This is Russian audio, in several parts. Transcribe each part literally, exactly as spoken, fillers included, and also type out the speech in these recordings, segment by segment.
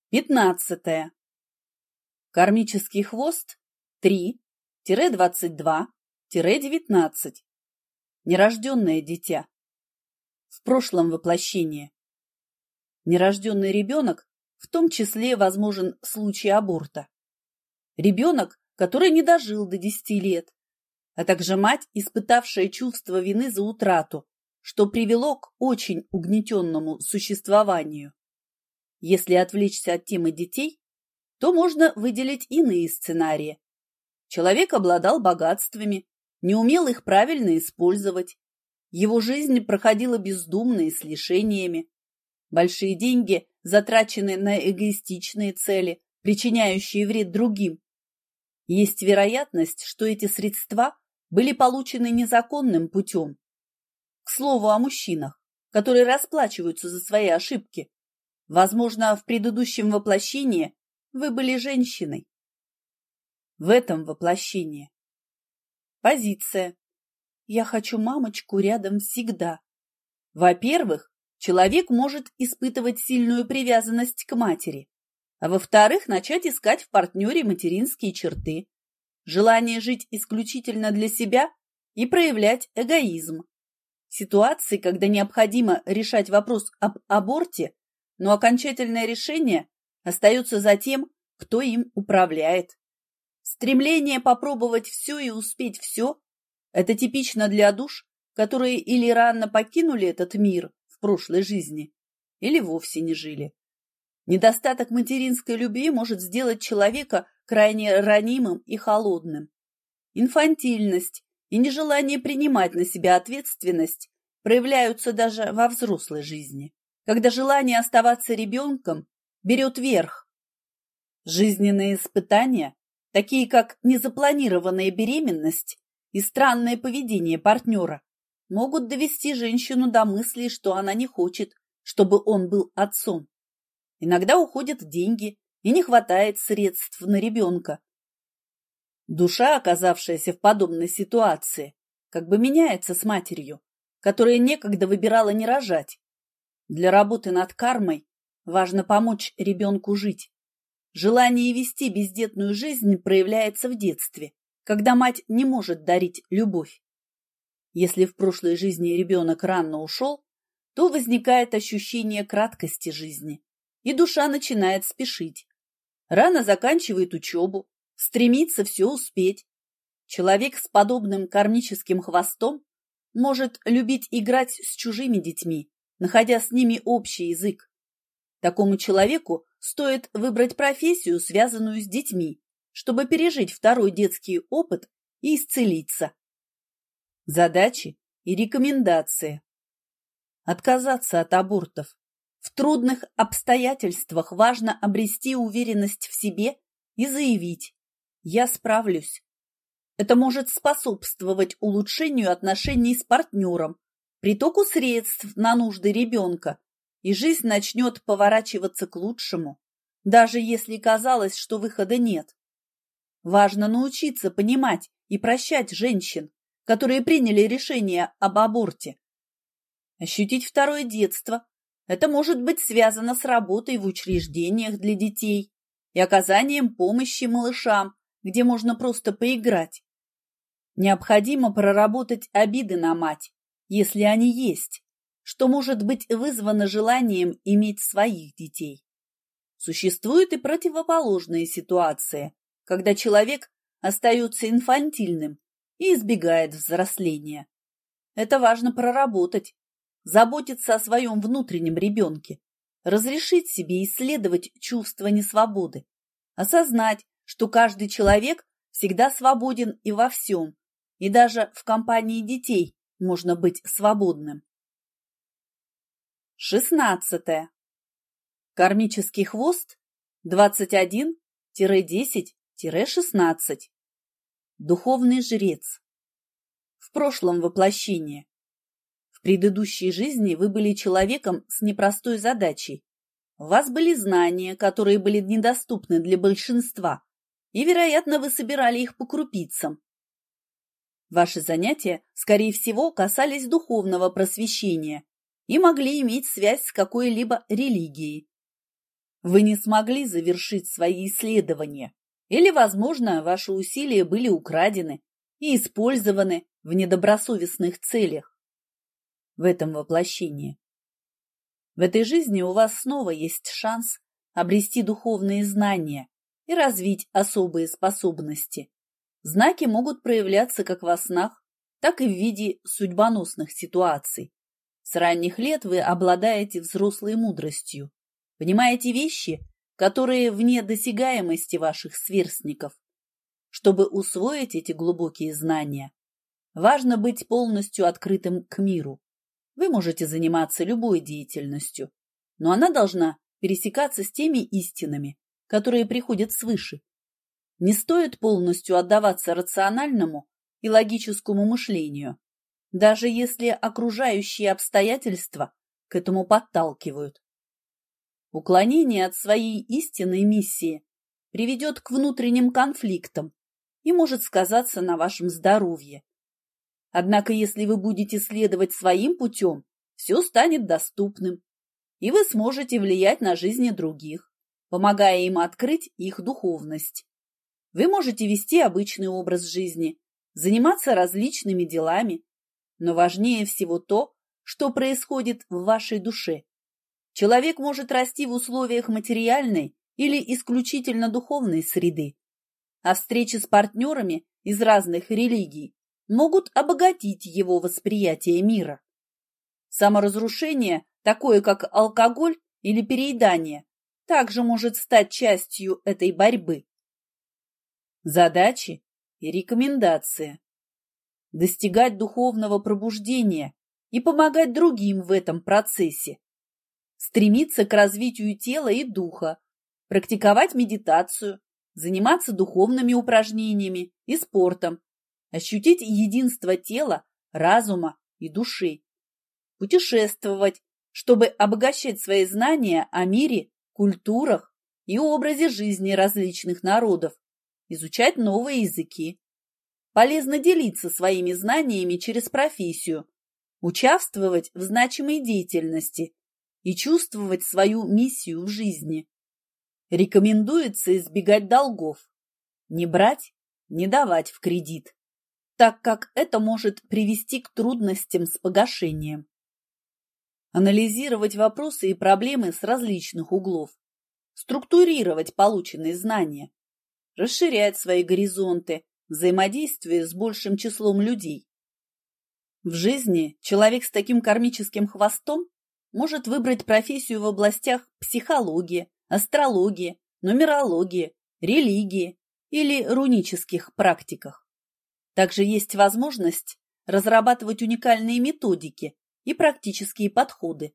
Пятнадцатое. Кармический хвост три двадцать два девятнадцать. Нерожденное дитя. В прошлом воплощении. Нерожденный ребенок, в том числе возможен случай аборта. Ребенок, который не дожил до десяти лет, а также мать, испытавшая чувство вины за утрату, что привело к очень угнетенному существованию. Если отвлечься от темы детей, то можно выделить иные сценарии. Человек обладал богатствами, не умел их правильно использовать. Его жизнь проходила бездумно и с лишениями. Большие деньги затрачены на эгоистичные цели, причиняющие вред другим. Есть вероятность, что эти средства были получены незаконным путем. К слову о мужчинах, которые расплачиваются за свои ошибки. Возможно, в предыдущем воплощении вы были женщиной. В этом воплощении. Позиция. Я хочу мамочку рядом всегда. Во-первых, человек может испытывать сильную привязанность к матери, а во-вторых, начать искать в партнере материнские черты, желание жить исключительно для себя и проявлять эгоизм. Ситуации, когда необходимо решать вопрос об аборте, но окончательное решение остается за тем, кто им управляет. Стремление попробовать все и успеть все – это типично для душ, которые или рано покинули этот мир в прошлой жизни, или вовсе не жили. Недостаток материнской любви может сделать человека крайне ранимым и холодным. Инфантильность и нежелание принимать на себя ответственность проявляются даже во взрослой жизни, когда желание оставаться ребенком берет верх. Жизненные испытания, такие как незапланированная беременность и странное поведение партнера, могут довести женщину до мысли, что она не хочет, чтобы он был отцом. Иногда уходят деньги и не хватает средств на ребенка. Душа, оказавшаяся в подобной ситуации, как бы меняется с матерью, которая некогда выбирала не рожать. Для работы над кармой важно помочь ребенку жить. Желание вести бездетную жизнь проявляется в детстве, когда мать не может дарить любовь. Если в прошлой жизни ребенок рано ушел, то возникает ощущение краткости жизни, и душа начинает спешить. Рано заканчивает учебу, стремится все успеть. Человек с подобным кармическим хвостом может любить играть с чужими детьми, находя с ними общий язык. Такому человеку стоит выбрать профессию, связанную с детьми, чтобы пережить второй детский опыт и исцелиться. Задачи и рекомендации. Отказаться от абортов. В трудных обстоятельствах важно обрести уверенность в себе и заявить: «Я справлюсь». Это может способствовать улучшению отношений с партнером, притоку средств на нужды ребенка, и жизнь начнет поворачиваться к лучшему, даже если казалось, что выхода нет. Важно научиться понимать и прощать женщин, которые приняли решение об аборте. Ощутить второе детство – это может быть связано с работой в учреждениях для детей и оказанием помощи малышам, где можно просто поиграть. Необходимо проработать обиды на мать, если они есть, что может быть вызвано желанием иметь своих детей. Существуют и противоположные ситуации, когда человек остается инфантильным и избегает взросления. Это важно проработать, заботиться о своем внутреннем ребенке, разрешить себе исследовать чувство несвободы, осознать, что каждый человек всегда свободен и во всем, и даже в компании детей можно быть свободным. Шестнадцатое. Кармический хвост двадцать один десять шестнадцать. Духовный жрец. В прошлом воплощении. В предыдущей жизни вы были человеком с непростой задачей. У вас были знания, которые были недоступны для большинства, и, вероятно, вы собирали их по крупицам. Ваши занятия, скорее всего, касались духовного просвещения и могли иметь связь с какой-либо религией. Вы не смогли завершить свои исследования, или, возможно, ваши усилия были украдены и использованы в недобросовестных целях. В этом воплощении. В этой жизни у вас снова есть шанс обрести духовные знания и развить особые способности. Знаки могут проявляться как во снах, так и в виде судьбоносных ситуаций. С ранних лет вы обладаете взрослой мудростью, понимаете вещи, которые вне досягаемости ваших сверстников. Чтобы усвоить эти глубокие знания, важно быть полностью открытым к миру. Вы можете заниматься любой деятельностью, но она должна пересекаться с теми истинами, которые приходят свыше. Не стоит полностью отдаваться рациональному и логическому мышлению, даже если окружающие обстоятельства к этому подталкивают. Уклонение от своей истинной миссии приведет к внутренним конфликтам и может сказаться на вашем здоровье. Однако, если вы будете следовать своим путем, все станет доступным, и вы сможете влиять на жизни других, помогая им открыть их духовность. Вы можете вести обычный образ жизни, заниматься различными делами, но важнее всего то, что происходит в вашей душе. Человек может расти в условиях материальной или исключительно духовной среды, а встречи с партнерами из разных религий могут обогатить его восприятие мира. Саморазрушение, такое как алкоголь или переедание, также может стать частью этой борьбы. Задачи и рекомендации. Достигать духовного пробуждения и помогать другим в этом процессе. Стремиться к развитию тела и духа, практиковать медитацию, заниматься духовными упражнениями и спортом, ощутить единство тела, разума и души, путешествовать, чтобы обогащать свои знания о мире, культурах и образе жизни различных народов, изучать новые языки. Полезно делиться своими знаниями через профессию, участвовать в значимой деятельности и чувствовать свою миссию в жизни. Рекомендуется избегать долгов, не брать, не давать в кредит, так как это может привести к трудностям с погашением. Анализировать вопросы и проблемы с различных углов, структурировать полученные знания, расширять свои горизонты, взаимодействуя с большим числом людей. В жизни человек с таким кармическим хвостом может выбрать профессию в областях психологии, астрологии, нумерологии, религии или рунических практиках. Также есть возможность разрабатывать уникальные методики и практические подходы.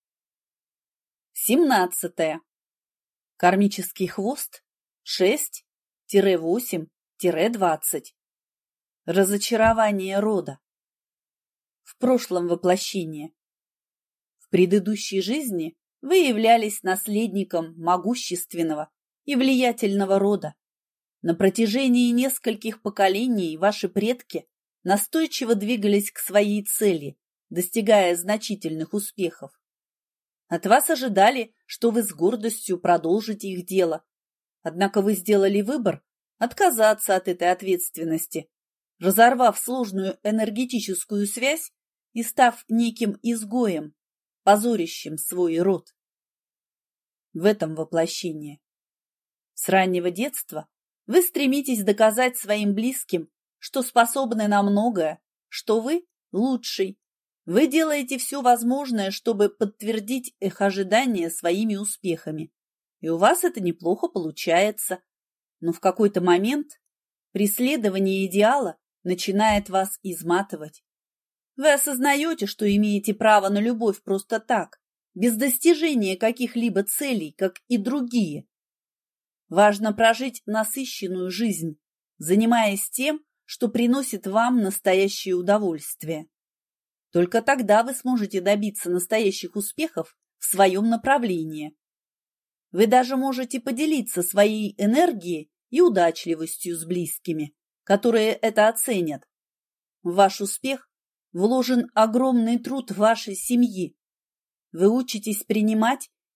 семнадцатое. Кармический хвост шесть восемь двадцать. Разочарование рода. В прошлом воплощении. В предыдущей жизни вы являлись наследником могущественного и влиятельного рода. На протяжении нескольких поколений ваши предки настойчиво двигались к своей цели, достигая значительных успехов. От вас ожидали, что вы с гордостью продолжите их дело. Однако вы сделали выбор отказаться от этой ответственности, разорвав сложную энергетическую связь и став неким изгоем, позорящим свой род. В этом воплощении. С раннего детства вы стремитесь доказать своим близким, что способны на многое, что вы лучший. Вы делаете все возможное, чтобы подтвердить их ожидания своими успехами. И у вас это неплохо получается. Но в какой-то момент преследование идеала начинает вас изматывать. Вы осознаете, что имеете право на любовь просто так, без достижения каких-либо целей, как и другие. Важно прожить насыщенную жизнь, занимаясь тем, что приносит вам настоящее удовольствие. Только тогда вы сможете добиться настоящих успехов в своем направлении. Вы даже можете поделиться своей энергией и удачливостью с близкими, которые это оценят. В ваш успех вложен огромный труд вашей семьи. Вы учитесь принимать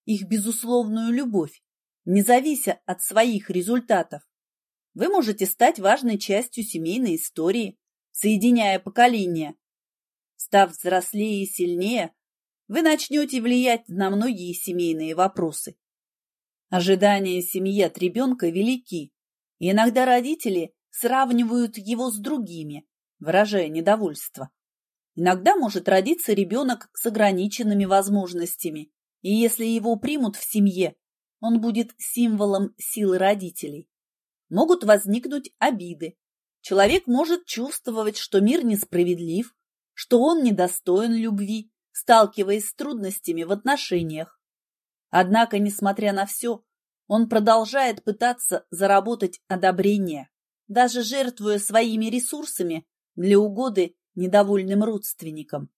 их безусловную любовь, не завися от своих результатов. Вы можете стать важной частью семейной истории, соединяя поколения. Став взрослее и сильнее, вы начнете влиять на многие семейные вопросы. Ожидания семьи от ребенка велики, и иногда родители сравнивают его с другими, выражая недовольство. Иногда может родиться ребенок с ограниченными возможностями, и если его примут в семье, он будет символом силы родителей. Могут возникнуть обиды. Человек может чувствовать, что мир несправедлив, что он недостоин любви, сталкиваясь с трудностями в отношениях. Однако, несмотря на все, он продолжает пытаться заработать одобрение, даже жертвуя своими ресурсами для угоды недовольным родственникам.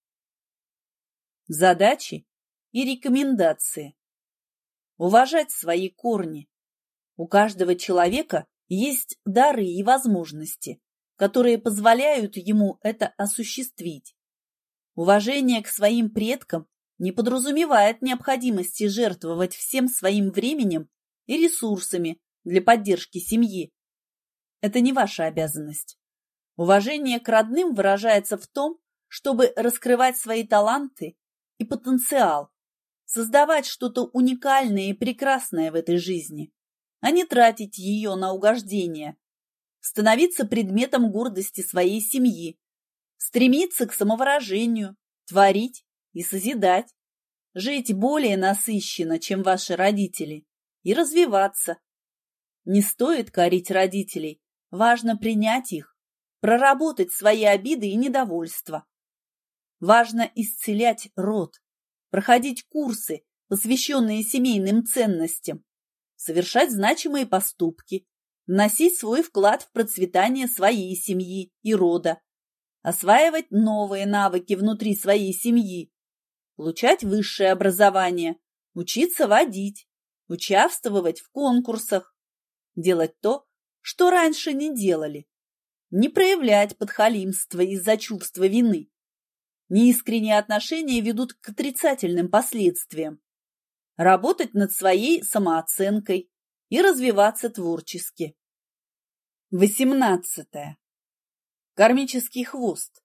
Задачи и рекомендации. Уважать свои корни. У каждого человека есть дары и возможности, которые позволяют ему это осуществить. Уважение к своим предкам не подразумевает необходимости жертвовать всем своим временем и ресурсами для поддержки семьи. Это не ваша обязанность. Уважение к родным выражается в том, чтобы раскрывать свои таланты и потенциал, создавать что-то уникальное и прекрасное в этой жизни, а не тратить ее на угождение, становиться предметом гордости своей семьи, стремиться к самовыражению, творить и созидать, жить более насыщенно, чем ваши родители, и развиваться. Не стоит корить родителей, важно принять их, проработать свои обиды и недовольства. Важно исцелять род, проходить курсы, посвященные семейным ценностям, совершать значимые поступки, вносить свой вклад в процветание своей семьи и рода, осваивать новые навыки внутри своей семьи, получать высшее образование, учиться водить, участвовать в конкурсах, делать то, что раньше не делали, не проявлять подхалимство из-за чувства вины. Неискренние отношения ведут к отрицательным последствиям. Работать над своей самооценкой и развиваться творчески. восемнадцатое. Кармический хвост.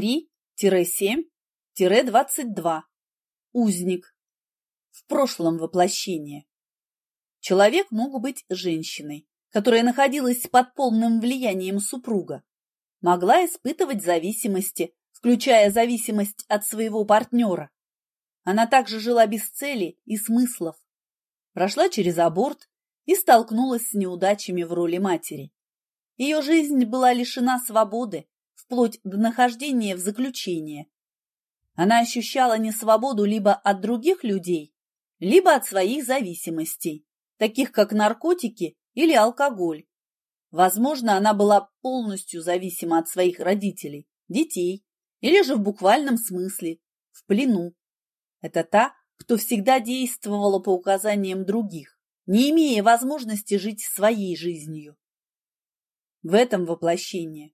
три-семь-двадцать два. Узник. В прошлом воплощении. Человек мог быть женщиной, которая находилась под полным влиянием супруга, могла испытывать зависимости, включая зависимость от своего партнера. Она также жила без цели и смыслов, прошла через аборт и столкнулась с неудачами в роли матери. Ее жизнь была лишена свободы, вплоть до нахождения в заключении. Она ощущала несвободу либо от других людей, либо от своих зависимостей, таких как наркотики или алкоголь. Возможно, она была полностью зависима от своих родителей, детей, или же в буквальном смысле, в плену. Это та, кто всегда действовала по указаниям других, не имея возможности жить своей жизнью. В этом воплощении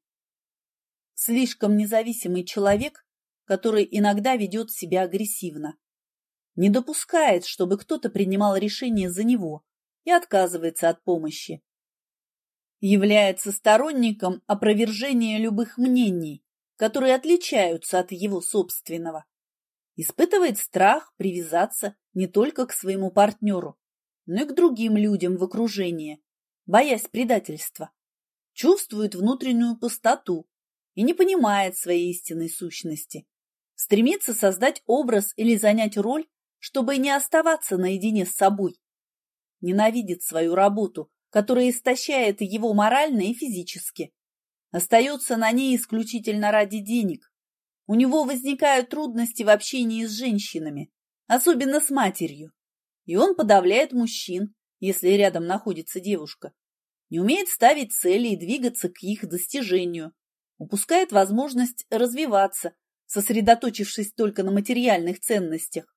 слишком независимый человек, который иногда ведет себя агрессивно, не допускает, чтобы кто-то принимал решение за него и отказывается от помощи. Является сторонником опровержения любых мнений, которые отличаются от его собственного. Испытывает страх привязаться не только к своему партнеру, но и к другим людям в окружении, боясь предательства. Чувствует внутреннюю пустоту и не понимает своей истинной сущности. Стремится создать образ или занять роль, чтобы не оставаться наедине с собой. Ненавидит свою работу, которая истощает его морально и физически. Остается на ней исключительно ради денег. У него возникают трудности в общении с женщинами, особенно с матерью. И он подавляет мужчин, если рядом находится девушка. Не умеет ставить цели и двигаться к их достижению. Упускает возможность развиваться, сосредоточившись только на материальных ценностях.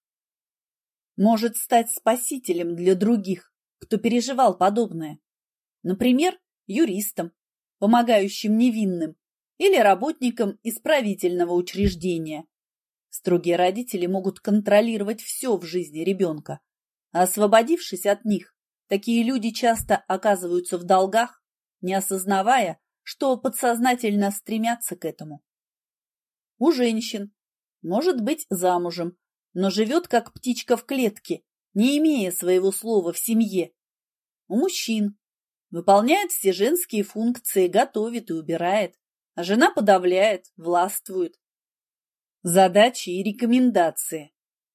Может стать спасителем для других, кто переживал подобное. Например, юристом, помогающим невинным, или работником исправительного учреждения. Строгие родители могут контролировать все в жизни ребенка, А освободившись от них, такие люди часто оказываются в долгах, не осознавая, что подсознательно стремятся к этому. У женщин может быть замужем, но живет как птичка в клетке, не имея своего слова в семье. У мужчин выполняет все женские функции, готовит и убирает, а жена подавляет, властвует. Задачи и рекомендации.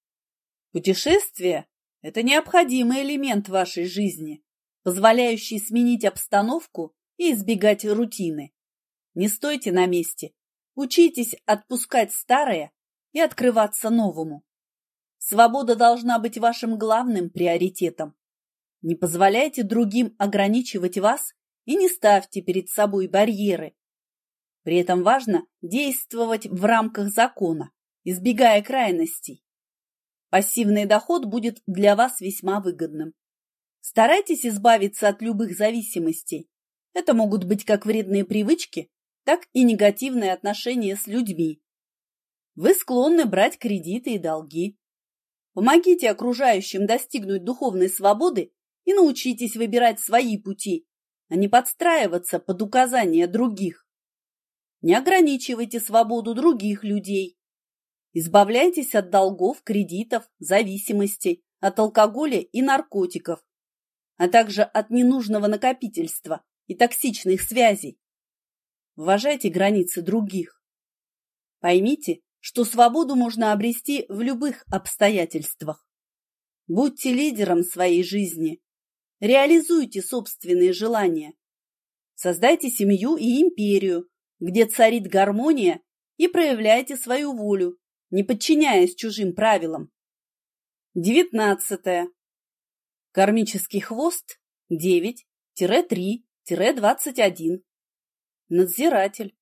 Путешествие – это необходимый элемент вашей жизни, позволяющий сменить обстановку и избегать рутины. Не стойте на месте, учитесь отпускать старое и открываться новому. Свобода должна быть вашим главным приоритетом. Не позволяйте другим ограничивать вас и не ставьте перед собой барьеры. При этом важно действовать в рамках закона, избегая крайностей. Пассивный доход будет для вас весьма выгодным. Старайтесь избавиться от любых зависимостей. Это могут быть как вредные привычки, так и негативные отношения с людьми. Вы склонны брать кредиты и долги. Помогите окружающим достигнуть духовной свободы и научитесь выбирать свои пути, а не подстраиваться под указания других. Не ограничивайте свободу других людей. Избавляйтесь от долгов, кредитов, зависимостей, от алкоголя и наркотиков, а также от ненужного накопительства и токсичных связей. Уважайте границы других. Поймите, что свободу можно обрести в любых обстоятельствах. Будьте лидером своей жизни. Реализуйте собственные желания. Создайте семью и империю, где царит гармония, и проявляйте свою волю, не подчиняясь чужим правилам. Девятнадцатое. Кармический хвост девять три двадцать один. Надзиратель.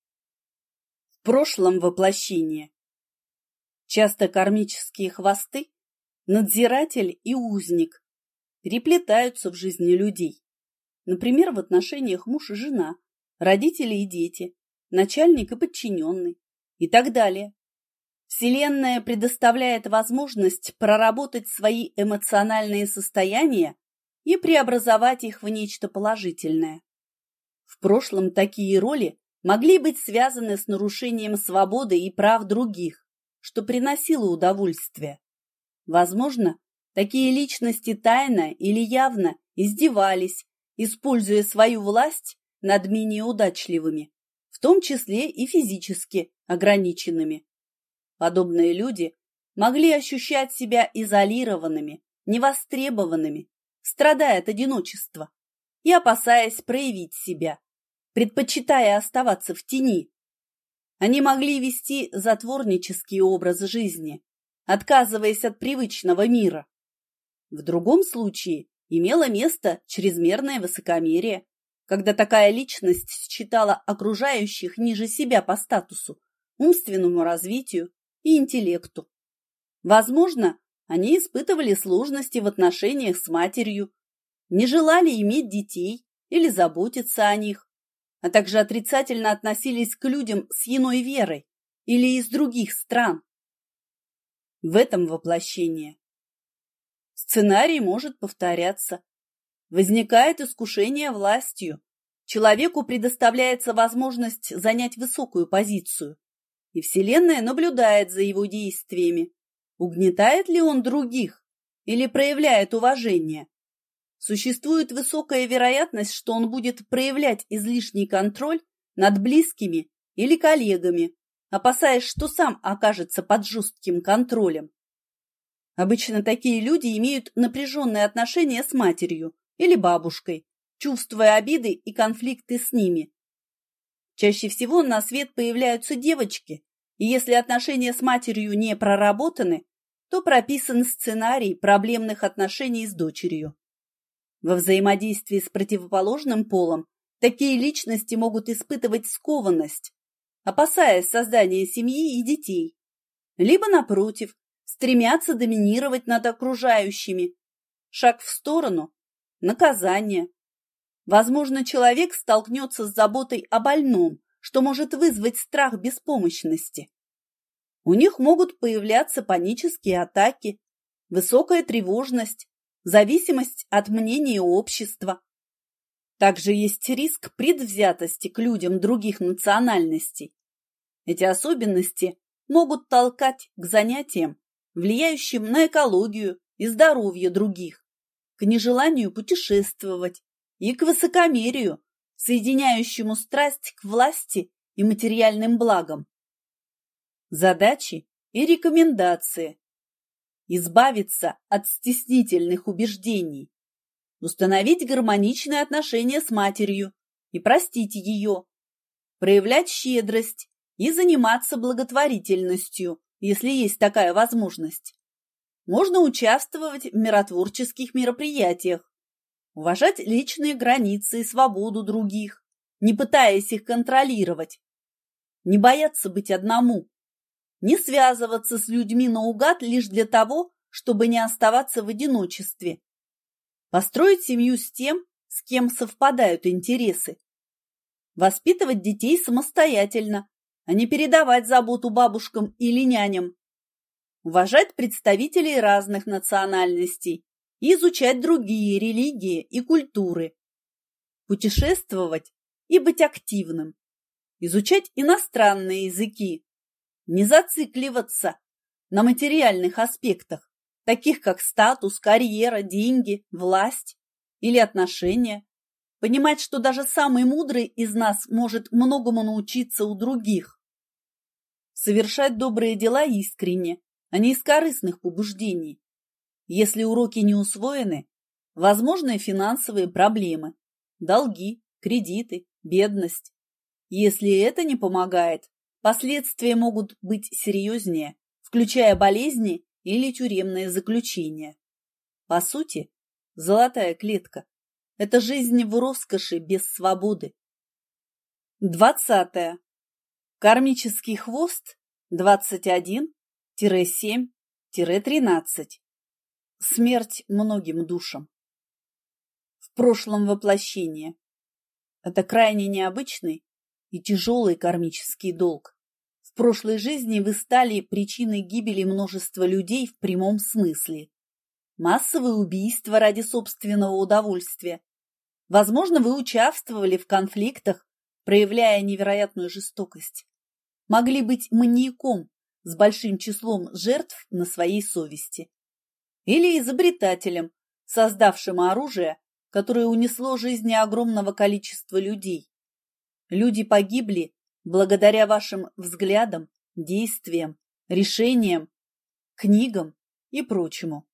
В прошлом воплощении. Часто кармические хвосты, надзиратель и узник, переплетаются в жизни людей. Например, в отношениях муж и жена, родители и дети, начальник и подчиненный и так далее. Вселенная предоставляет возможность проработать свои эмоциональные состояния и преобразовать их в нечто положительное. В прошлом такие роли могли быть связаны с нарушением свободы и прав других, что приносило удовольствие. Возможно, такие личности тайно или явно издевались, используя свою власть над менее удачливыми, в том числе и физически ограниченными. Подобные люди могли ощущать себя изолированными, невостребованными, страдая от одиночества и опасаясь проявить себя, предпочитая оставаться в тени. Они могли вести затворнический образ жизни, отказываясь от привычного мира. В другом случае имело место чрезмерное высокомерие, когда такая личность считала окружающих ниже себя по статусу, умственному развитию и интеллекту. Возможно, они испытывали сложности в отношениях с матерью, не желали иметь детей или заботиться о них, а также отрицательно относились к людям с иной верой или из других стран. В этом воплощении сценарий может повторяться. Возникает искушение властью. Человеку предоставляется возможность занять высокую позицию, и Вселенная наблюдает за его действиями. Угнетает ли он других или проявляет уважение? Существует высокая вероятность, что он будет проявлять излишний контроль над близкими или коллегами, опасаясь, что сам окажется под жестким контролем. Обычно такие люди имеют напряженные отношения с матерью или бабушкой, чувствуя обиды и конфликты с ними. Чаще всего на свет появляются девочки, и если отношения с матерью не проработаны, то прописан сценарий проблемных отношений с дочерью. Во взаимодействии с противоположным полом такие личности могут испытывать скованность, опасаясь создания семьи и детей, либо, напротив, стремятся доминировать над окружающими. Шаг в сторону – наказание. Возможно, человек столкнется с заботой о больном, что может вызвать страх беспомощности. У них могут появляться панические атаки, высокая тревожность зависимость от мнения общества. Также есть риск предвзятости к людям других национальностей. Эти особенности могут толкать к занятиям, влияющим на экологию и здоровье других, к нежеланию путешествовать и к высокомерию, соединяющему страсть к власти и материальным благам. Задачи и рекомендации. Избавиться от стеснительных убеждений. Установить гармоничные отношения с матерью и простить ее. Проявлять щедрость и заниматься благотворительностью, если есть такая возможность. Можно участвовать в миротворческих мероприятиях, уважать личные границы и свободу других, не пытаясь их контролировать. Не бояться быть одному. Не связываться с людьми наугад лишь для того, чтобы не оставаться в одиночестве. Построить семью с тем, с кем совпадают интересы. Воспитывать детей самостоятельно, а не передавать заботу бабушкам или няням. Уважать представителей разных национальностей и изучать другие религии и культуры. Путешествовать и быть активным. Изучать иностранные языки. Не зацикливаться на материальных аспектах, таких как статус, карьера, деньги, власть или отношения. Понимать, что даже самый мудрый из нас может многому научиться у других. Совершать добрые дела искренне, а не из корыстных побуждений. Если уроки не усвоены, возможны финансовые проблемы, долги, кредиты, бедность. Если это не помогает, последствия могут быть серьезнее, включая болезни или тюремное заключение. По сути, золотая клетка – это жизнь в роскоши без свободы. Двадцатое. Кармический хвост двадцать один — семь — тринадцать. Смерть многим душам. В прошлом воплощении. Это крайне необычный и тяжелый кармический долг. В прошлой жизни вы стали причиной гибели множества людей в прямом смысле. Массовые убийства ради собственного удовольствия. Возможно, вы участвовали в конфликтах, проявляя невероятную жестокость. Могли быть маньяком с большим числом жертв на своей совести. Или изобретателем, создавшим оружие, которое унесло жизни огромного количества людей. Люди погибли благодаря вашим взглядам, действиям, решениям, книгам и прочему.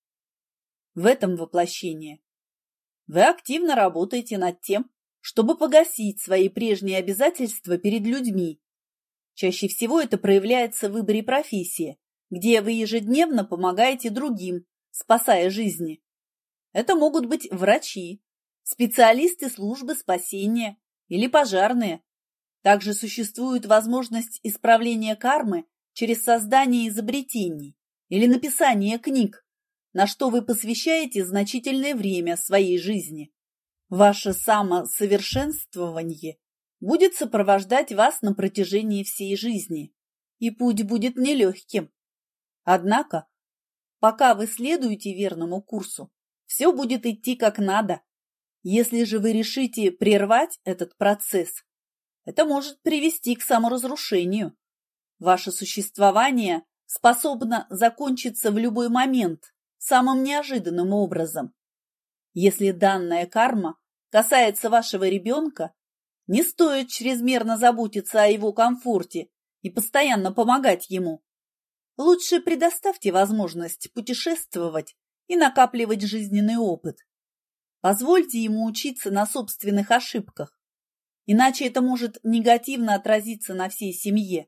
В этом воплощении вы активно работаете над тем, чтобы погасить свои прежние обязательства перед людьми. Чаще всего это проявляется в выборе профессии, где вы ежедневно помогаете другим, спасая жизни. Это могут быть врачи, специалисты службы спасения или пожарные. Также существует возможность исправления кармы через создание изобретений или написание книг, на что вы посвящаете значительное время своей жизни. Ваше самосовершенствование будет сопровождать вас на протяжении всей жизни, и путь будет нелегким. Однако, пока вы следуете верному курсу, все будет идти как надо. Если же вы решите прервать этот процесс, это может привести к саморазрушению. Ваше существование способно закончиться в любой момент самым неожиданным образом. Если данная карма касается вашего ребенка, не стоит чрезмерно заботиться о его комфорте и постоянно помогать ему. Лучше предоставьте возможность путешествовать и накапливать жизненный опыт. Позвольте ему учиться на собственных ошибках, иначе это может негативно отразиться на всей семье.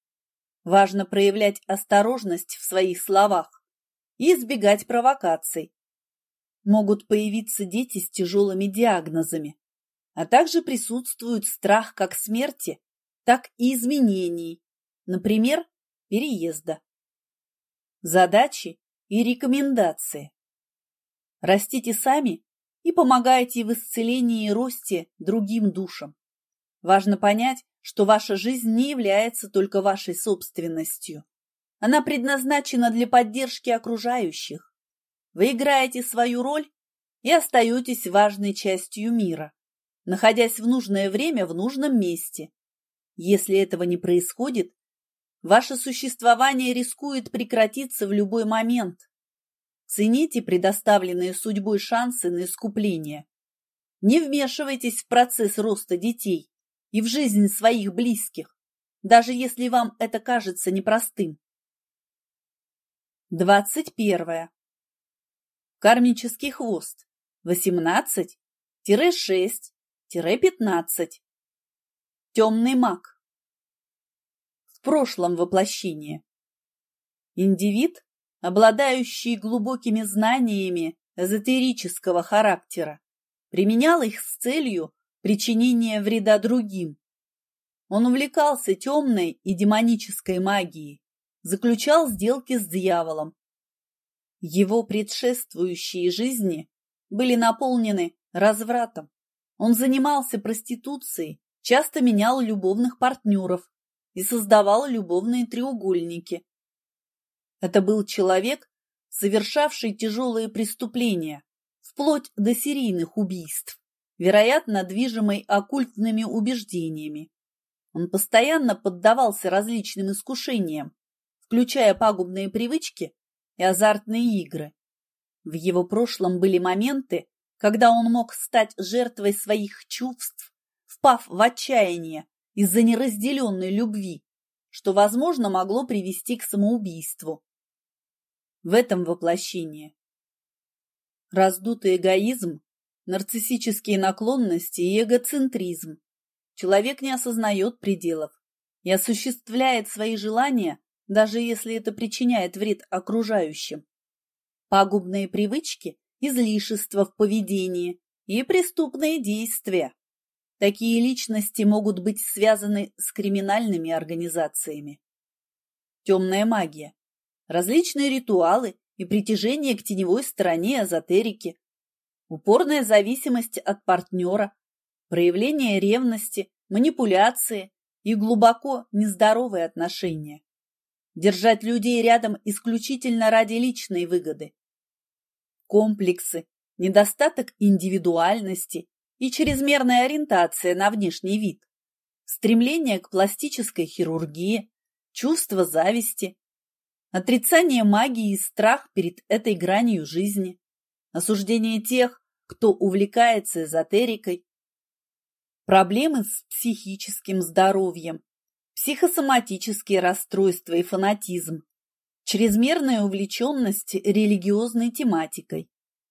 Важно проявлять осторожность в своих словах и избегать провокаций. Могут появиться дети с тяжелыми диагнозами, а также присутствует страх как смерти, так и изменений, например, переезда. Задачи и рекомендации. Растите сами и помогайте в исцелении и росте другим душам. Важно понять, что ваша жизнь не является только вашей собственностью. Она предназначена для поддержки окружающих. Вы играете свою роль и остаетесь важной частью мира, находясь в нужное время в нужном месте. Если этого не происходит, ваше существование рискует прекратиться в любой момент. Цените предоставленные судьбой шансы на искупление. Не вмешивайтесь в процесс роста детей и в жизнь своих близких, даже если вам это кажется непростым. Двадцать первое. Кармический хвост восемнадцать шесть пятнадцать. Темный маг. В прошлом воплощении. Индивид, обладающий глубокими знаниями эзотерического характера, применял их с целью причинения вреда другим. Он увлекался темной и демонической магией, заключал сделки с дьяволом. Его предшествующие жизни были наполнены развратом. Он занимался проституцией, часто менял любовных партнеров и создавал любовные треугольники. Это был человек, совершавший тяжелые преступления, вплоть до серийных убийств, вероятно, движимый оккультными убеждениями. Он постоянно поддавался различным искушениям, включая пагубные привычки и азартные игры. В его прошлом были моменты, когда он мог стать жертвой своих чувств, впав в отчаяние из-за неразделенной любви, что, возможно, могло привести к самоубийству. В этом воплощении раздутый эгоизм, нарциссические наклонности и эгоцентризм. Человек не осознает пределов и осуществляет свои желания, даже если это причиняет вред окружающим. Пагубные привычки, излишества в поведении и преступные действия. Такие личности могут быть связаны с криминальными организациями. Темная магия. Различные ритуалы и притяжение к теневой стороне эзотерики. Упорная зависимость от партнера, проявление ревности, манипуляции и глубоко нездоровые отношения. Держать людей рядом исключительно ради личной выгоды. Комплексы, недостаток индивидуальности и чрезмерная ориентация на внешний вид. Стремление к пластической хирургии, чувство зависти, отрицание магии и страх перед этой гранью жизни, осуждение тех, кто увлекается эзотерикой, проблемы с психическим здоровьем, психосоматические расстройства и фанатизм, чрезмерная увлеченность религиозной тематикой.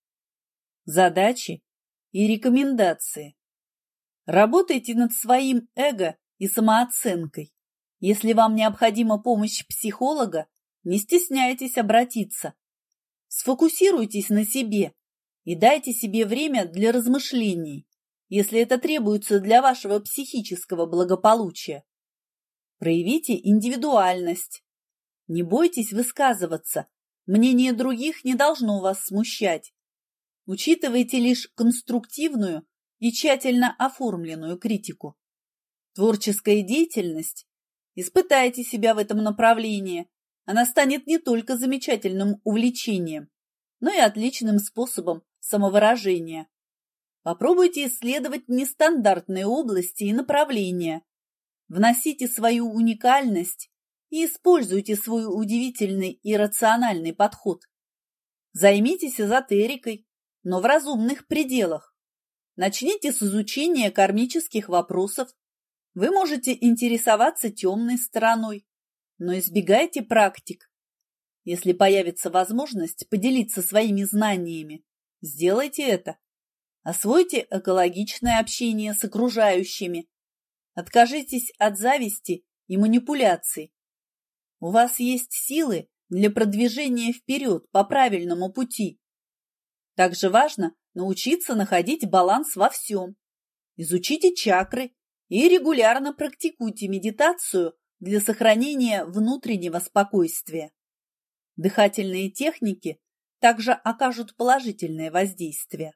Задачи и рекомендации. Работайте над своим эго и самооценкой. Если вам необходима помощь психолога, не стесняйтесь обратиться. Сфокусируйтесь на себе и дайте себе время для размышлений, если это требуется для вашего психического благополучия. Проявите индивидуальность. Не бойтесь высказываться. Мнение других не должно вас смущать. Учитывайте лишь конструктивную и тщательно оформленную критику. Творческая деятельность. Испытайте себя в этом направлении. Она станет не только замечательным увлечением, но и отличным способом самовыражения. Попробуйте исследовать нестандартные области и направления. Вносите свою уникальность и используйте свой удивительный и рациональный подход. Займитесь эзотерикой, но в разумных пределах. Начните с изучения кармических вопросов. Вы можете интересоваться темной стороной, но избегайте практик. Если появится возможность поделиться своими знаниями, сделайте это. Освойте экологичное общение с окружающими. Откажитесь от зависти и манипуляций. У вас есть силы для продвижения вперед по правильному пути. Также важно научиться находить баланс во всем. Изучите чакры и регулярно практикуйте медитацию для сохранения внутреннего спокойствия. Дыхательные техники также окажут положительное воздействие.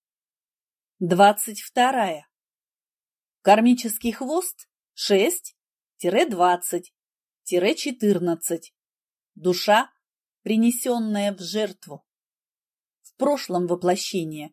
Двадцать вторая. Кармический хвост шесть двадцать четырнадцать. Душа, принесенная в жертву. в прошлом воплощении.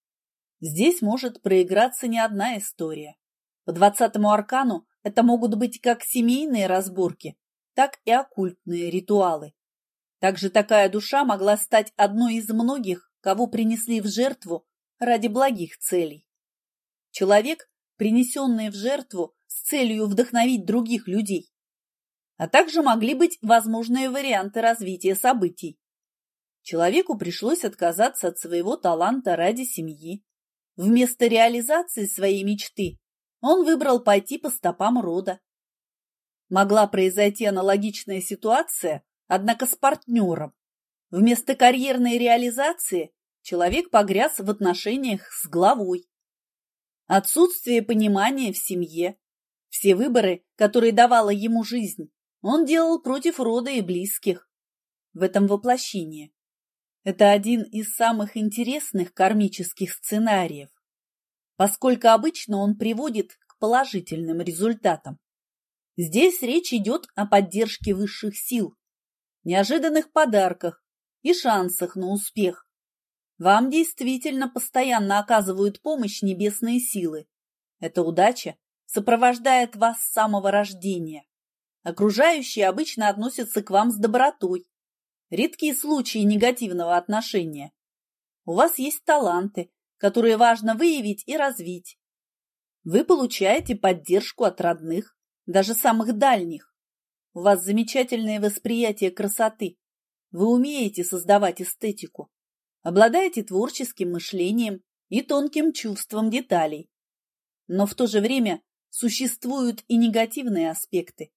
Здесь может проиграться не одна история. По двадцатому аркану это могут быть как семейные разборки, так и оккультные ритуалы. Также такая душа могла стать одной из многих, кого принесли в жертву ради благих целей. Человек, принесенный в жертву с целью вдохновить других людей. А также могли быть возможные варианты развития событий. Человеку пришлось отказаться от своего таланта ради семьи. Вместо реализации своей мечты он выбрал пойти по стопам рода. Могла произойти аналогичная ситуация, однако с партнером. Вместо карьерной реализации человек погряз в отношениях с главой. Отсутствие понимания в семье. Все выборы, которые давала ему жизнь, он делал против рода и близких. В этом воплощении. Это один из самых интересных кармических сценариев, поскольку обычно он приводит к положительным результатам. Здесь речь идет о поддержке высших сил, неожиданных подарках и шансах на успех. Вам действительно постоянно оказывают помощь небесные силы. Эта удача сопровождает вас с самого рождения. Окружающие обычно относятся к вам с добротой. Редкие случаи негативного отношения. У вас есть таланты, которые важно выявить и развить. Вы получаете поддержку от родных, даже самых дальних. У вас замечательное восприятие красоты. Вы умеете создавать эстетику. Обладаете творческим мышлением и тонким чувством деталей. Но в то же время существуют и негативные аспекты.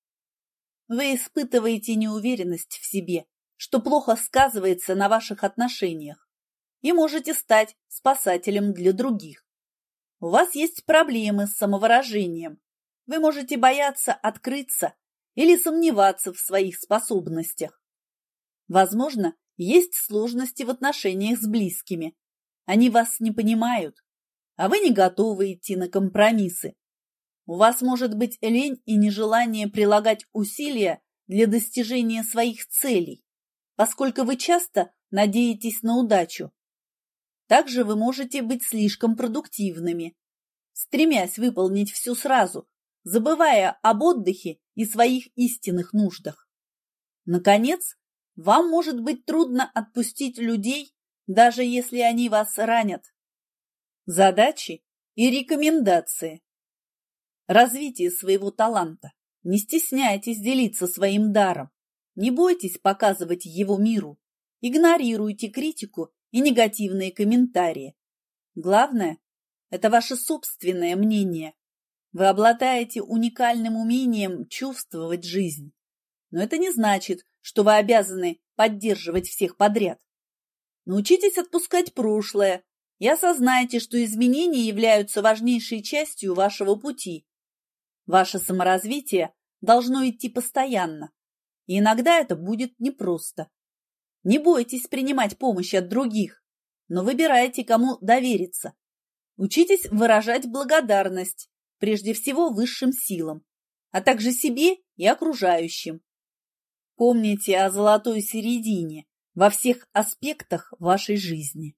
Вы испытываете неуверенность в себе, что плохо сказывается на ваших отношениях, и можете стать спасателем для других. У вас есть проблемы с самовыражением. Вы можете бояться открыться или сомневаться в своих способностях. Возможно, есть сложности в отношениях с близкими. Они вас не понимают, а вы не готовы идти на компромиссы. У вас может быть лень и нежелание прилагать усилия для достижения своих целей, поскольку вы часто надеетесь на удачу. Также вы можете быть слишком продуктивными, стремясь выполнить все сразу, забывая об отдыхе и своих истинных нуждах. Наконец, вам может быть трудно отпустить людей, даже если они вас ранят. Задачи и рекомендации. Развитие своего таланта. Не стесняйтесь делиться своим даром. Не бойтесь показывать его миру. Игнорируйте критику и негативные комментарии. Главное – это ваше собственное мнение. Вы обладаете уникальным умением чувствовать жизнь. Но это не значит, что вы обязаны поддерживать всех подряд. Научитесь отпускать прошлое и осознайте, что изменения являются важнейшей частью вашего пути. Ваше саморазвитие должно идти постоянно, и иногда это будет непросто. Не бойтесь принимать помощь от других, но выбирайте, кому довериться. Учитесь выражать благодарность, прежде всего высшим силам, а также себе и окружающим. Помните о золотой середине во всех аспектах вашей жизни.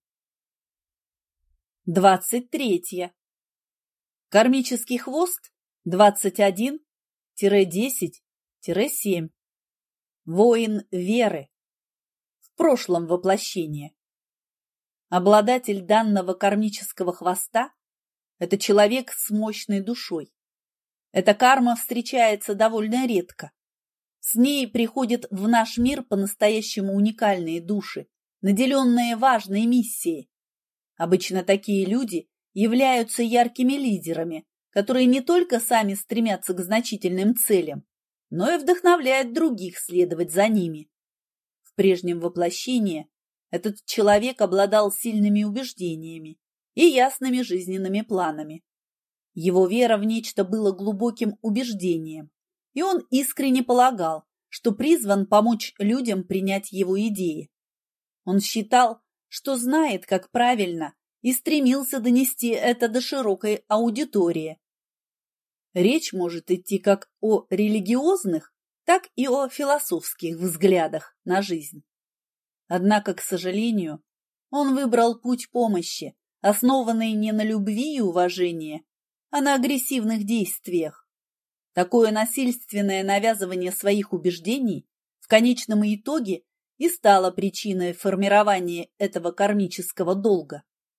Двадцать третье. Кармический хвост двадцать один десять семь. Воин веры. В прошлом воплощении. Обладатель данного кармического хвоста – это человек с мощной душой. Эта карма встречается довольно редко. С ней приходят в наш мир по-настоящему уникальные души, наделенные важной миссией. Обычно такие люди являются яркими лидерами, которые не только сами стремятся к значительным целям, но и вдохновляют других следовать за ними. В прежнем воплощении этот человек обладал сильными убеждениями и ясными жизненными планами. Его вера в нечто было глубоким убеждением, и он искренне полагал, что призван помочь людям принять его идеи. Он считал, что знает, как правильно, и стремился донести это до широкой аудитории. Речь может идти как о религиозных, так и о философских взглядах на жизнь. Однако, к сожалению, Он выбрал путь помощи, основанный не на любви и уважении, а на агрессивных действиях. Такое насильственное навязывание своих убеждений в конечном итоге и стало причиной формирования этого кармического долга.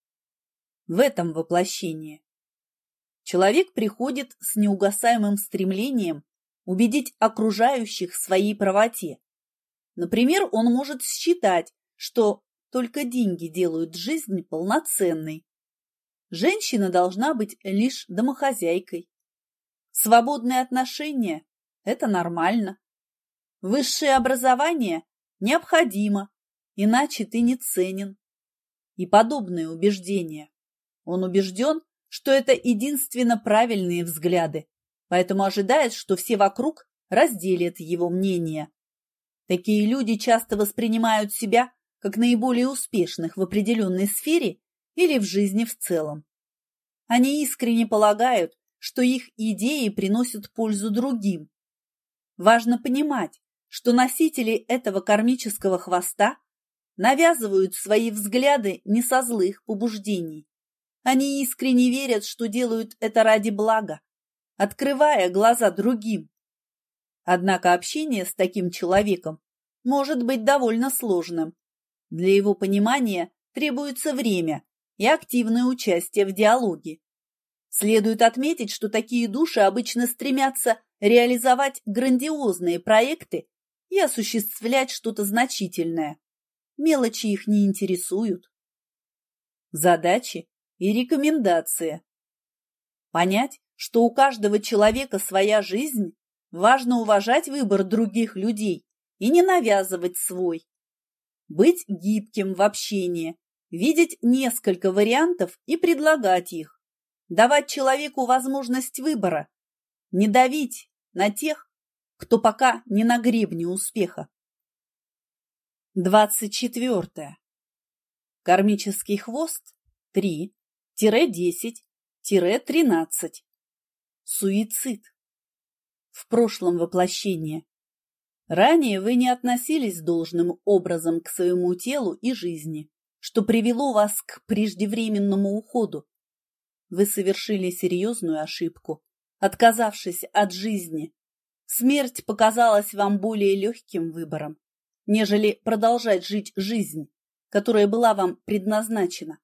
В этом воплощении человек приходит с неугасаемым стремлением убедить окружающих в своей правоте. Например, он может считать, что только деньги делают жизнь полноценной. Женщина должна быть лишь домохозяйкой. Свободные отношения – это нормально. Высшее образование необходимо, иначе ты не ценен. И подобные убеждения. Он убежден, что это единственно правильные взгляды, поэтому ожидает, что все вокруг разделят его мнение. Такие люди часто воспринимают себя как наиболее успешных в определенной сфере или в жизни в целом. Они искренне полагают, что их идеи приносят пользу другим. Важно понимать, что носители этого кармического хвоста навязывают свои взгляды не со злых побуждений. Они искренне верят, что делают это ради блага, открывая глаза другим. Однако общение с таким человеком может быть довольно сложным. Для его понимания требуется время и активное участие в диалоге. Следует отметить, что такие души обычно стремятся реализовать грандиозные проекты и осуществлять что-то значительное. Мелочи их не интересуют. Задачи и рекомендации. Понять, что у каждого человека своя жизнь, важно уважать выбор других людей и не навязывать свой. Быть гибким в общении, видеть несколько вариантов и предлагать их. Давать человеку возможность выбора, не давить на тех, кто пока не на гребне успеха. Двадцать четвертое. Кармический хвост три десять тринадцать. Суицид. В прошлом воплощении. Ранее вы не относились должным образом к своему телу и жизни, что привело вас к преждевременному уходу. Вы совершили серьезную ошибку, отказавшись от жизни. Смерть показалась вам более легким выбором, нежели продолжать жить жизнь, которая была вам предназначена.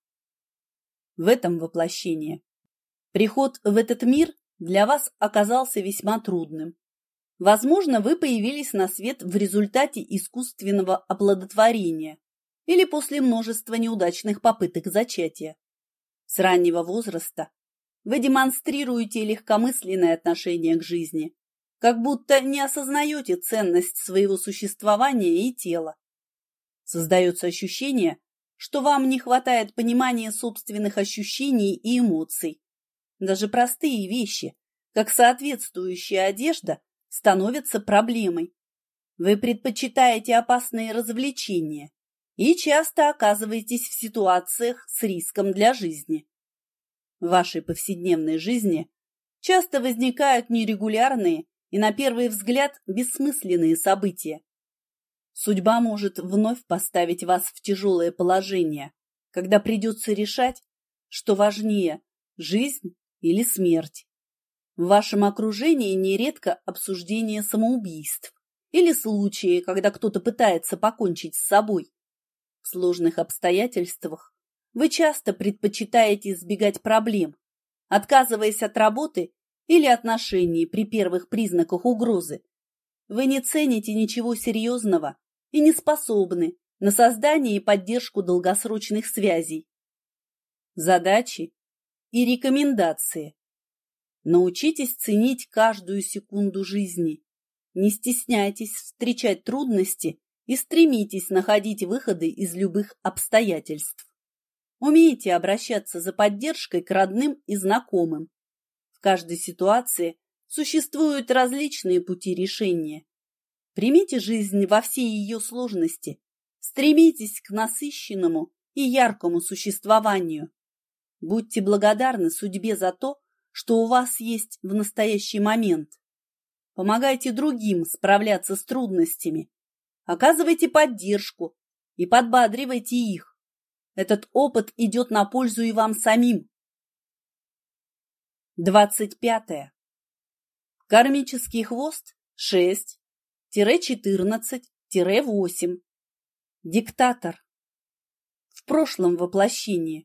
В этом воплощении приход в этот мир для вас оказался весьма трудным. Возможно, вы появились на свет в результате искусственного оплодотворения или после множества неудачных попыток зачатия. С раннего возраста вы демонстрируете легкомысленное отношение к жизни, как будто не осознаете ценность своего существования и тела. Создается ощущение, что вам не хватает понимания собственных ощущений и эмоций. Даже простые вещи, как соответствующая одежда, становятся проблемой. Вы предпочитаете опасные развлечения и часто оказываетесь в ситуациях с риском для жизни. В вашей повседневной жизни часто возникают нерегулярные и, на первый взгляд, бессмысленные события. Судьба может вновь поставить вас в тяжелое положение, когда придется решать, что важнее – жизнь или смерть. В вашем окружении нередко обсуждение самоубийств или случаи, когда кто-то пытается покончить с собой. В сложных обстоятельствах вы часто предпочитаете избегать проблем, отказываясь от работы или отношений при первых признаках угрозы. Вы не цените ничего серьезного и не способны на создание и поддержку долгосрочных связей. Задачи и рекомендации. Научитесь ценить каждую секунду жизни. Не стесняйтесь встречать трудности и стремитесь находить выходы из любых обстоятельств. Умейте обращаться за поддержкой к родным и знакомым. В каждой ситуации существуют различные пути решения. Примите жизнь во всей ее сложности. Стремитесь к насыщенному и яркому существованию. Будьте благодарны судьбе за то, что у вас есть в настоящий момент. Помогайте другим справляться с трудностями. Оказывайте поддержку и подбадривайте их. Этот опыт идет на пользу и вам самим. Двадцать пятое. Кармический хвост шесть четырнадцать восемь. Диктатор. В прошлом воплощении.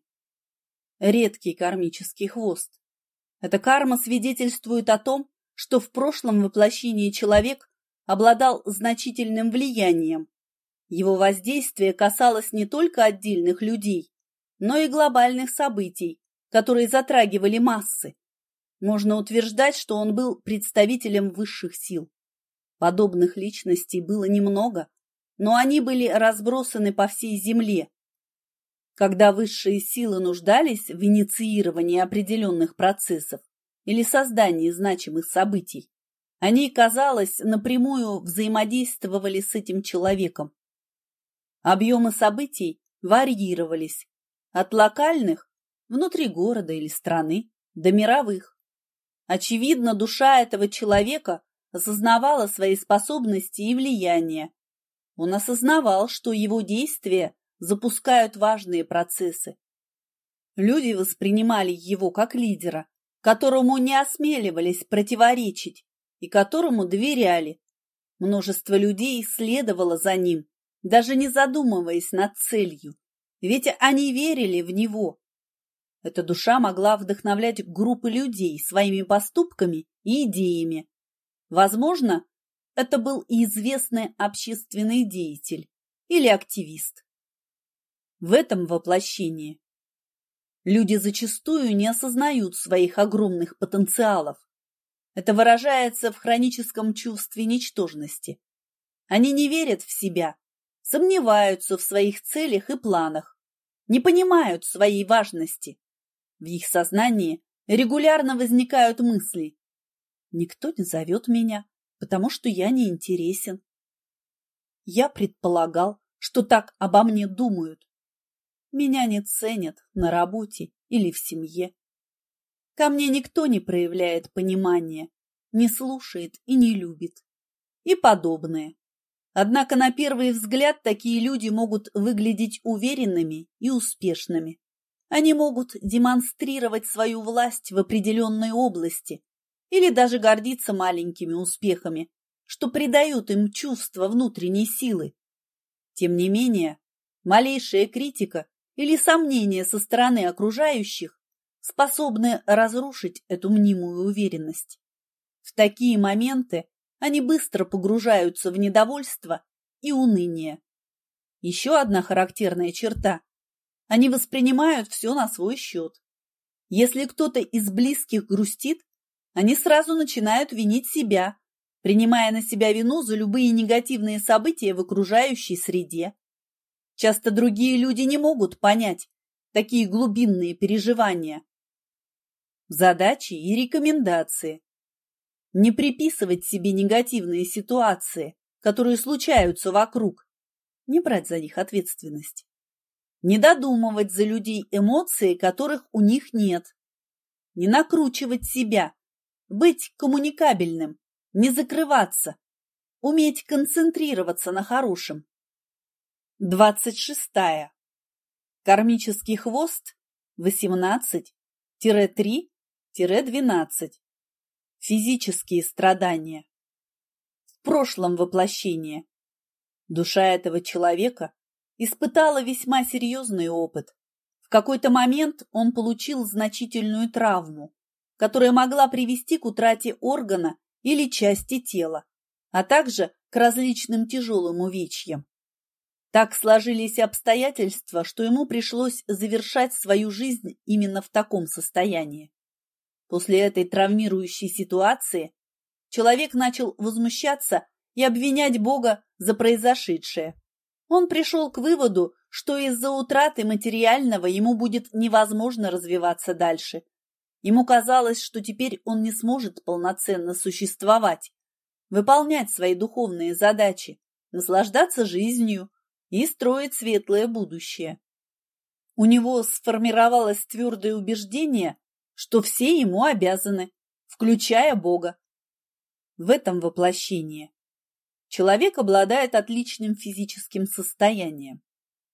Редкий кармический хвост. Эта карма свидетельствует о том, что в прошлом воплощении человек обладал значительным влиянием. Его воздействие касалось не только отдельных людей, но и глобальных событий, которые затрагивали массы. Можно утверждать, что он был представителем высших сил. Подобных личностей было немного, но они были разбросаны по всей Земле. Когда высшие силы нуждались в инициировании определенных процессов или создании значимых событий, они, казалось, напрямую взаимодействовали с этим человеком. Объемы событий варьировались от локальных, внутри города или страны, до мировых. Очевидно, душа этого человека осознавала свои способности и влияние. Он осознавал, что его действия запускают важные процессы. Люди воспринимали его как лидера, которому не осмеливались противоречить и которому доверяли. Множество людей следовало за ним, даже не задумываясь над целью, ведь они верили в него. Эта душа могла вдохновлять группы людей своими поступками и идеями. Возможно, это был и известный общественный деятель или активист. В этом воплощении люди зачастую не осознают своих огромных потенциалов. Это выражается в хроническом чувстве ничтожности. Они не верят в себя, сомневаются в своих целях и планах, не понимают своей важности. В их сознании регулярно возникают мысли: «Никто не зовет меня, потому что я не интересен. Я предполагал, что так обо мне думают. Меня не ценят на работе или в семье. Ко мне никто не проявляет понимания, не слушает и не любит». И подобное. Однако на первый взгляд такие люди могут выглядеть уверенными и успешными. Они могут демонстрировать свою власть в определенной области или даже гордиться маленькими успехами, что придает им чувство внутренней силы. Тем не менее, малейшая критика или сомнение со стороны окружающих способны разрушить эту мнимую уверенность. В такие моменты они быстро погружаются в недовольство и уныние. Еще одна характерная черта – они воспринимают все на свой счет. Если кто-то из близких грустит, они сразу начинают винить себя, принимая на себя вину за любые негативные события в окружающей среде. Часто другие люди не могут понять такие глубинные переживания. Задачи и рекомендации. Не приписывать себе негативные ситуации, которые случаются вокруг, не брать за них ответственность. Не додумывать за людей эмоции, которых у них нет. Не накручивать себя, быть коммуникабельным, не закрываться, уметь концентрироваться на хорошем. Двадцать шестая. Кармический хвост восемнадцать три двенадцать. Физические страдания. В прошлом воплощении душа этого человека испытала весьма серьезный опыт. В какой-то момент он получил значительную травму, которая могла привести к утрате органа или части тела, а также к различным тяжелым увечьям. Так сложились обстоятельства, что ему пришлось завершать свою жизнь именно в таком состоянии. После этой травмирующей ситуации человек начал возмущаться и обвинять Бога за произошедшее. Он пришел к выводу, что из-за утраты материального ему будет невозможно развиваться дальше. Ему казалось, что теперь он не сможет полноценно существовать, выполнять свои духовные задачи, наслаждаться жизнью и строить светлое будущее. У него сформировалось твердое убеждение, что все ему обязаны, включая Бога. В этом воплощении человек обладает отличным физическим состоянием.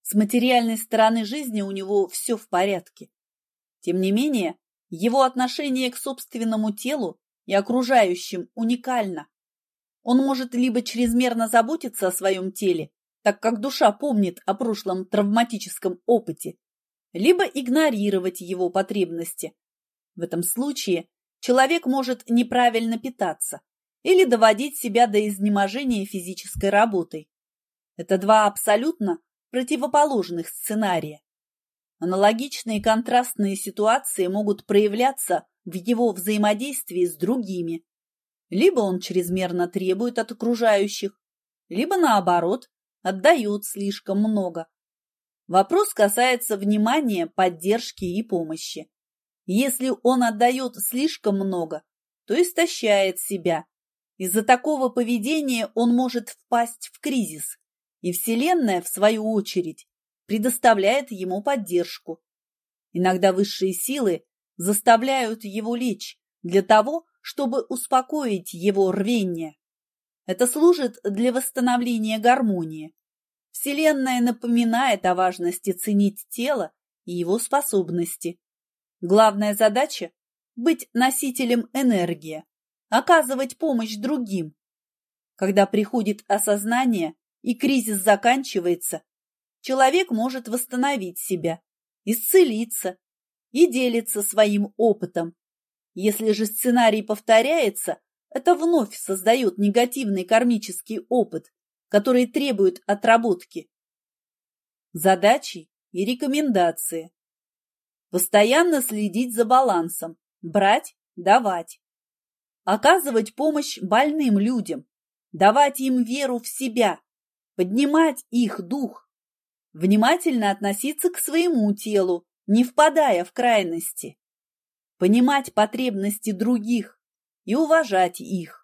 С материальной стороны жизни у него все в порядке. Тем не менее, его отношение к собственному телу и окружающим уникально. Он может либо чрезмерно заботиться о своем теле, так как душа помнит о прошлом травматическом опыте, либо игнорировать его потребности. В этом случае человек может неправильно питаться или доводить себя до изнеможения физической работой. Это два абсолютно противоположных сценария. Аналогичные контрастные ситуации могут проявляться в его взаимодействии с другими. Либо он чрезмерно требует от окружающих, либо, наоборот, отдает слишком много. Вопрос касается внимания, поддержки и помощи. Если он отдает слишком много, то истощает себя. Из-за такого поведения он может впасть в кризис, и Вселенная, в свою очередь, предоставляет ему поддержку. Иногда высшие силы заставляют его лечь для того, чтобы успокоить его рвение. Это служит для восстановления гармонии. Вселенная напоминает о важности ценить тело и его способности. Главная задача – быть носителем энергии, оказывать помощь другим. Когда приходит осознание и кризис заканчивается, человек может восстановить себя, исцелиться и делиться своим опытом. Если же сценарий повторяется, это вновь создает негативный кармический опыт, который требует отработки. Задачи и рекомендации. Постоянно следить за балансом, брать, давать. Оказывать помощь больным людям, давать им веру в себя, поднимать их дух. Внимательно относиться к своему телу, не впадая в крайности. Понимать потребности других и уважать их.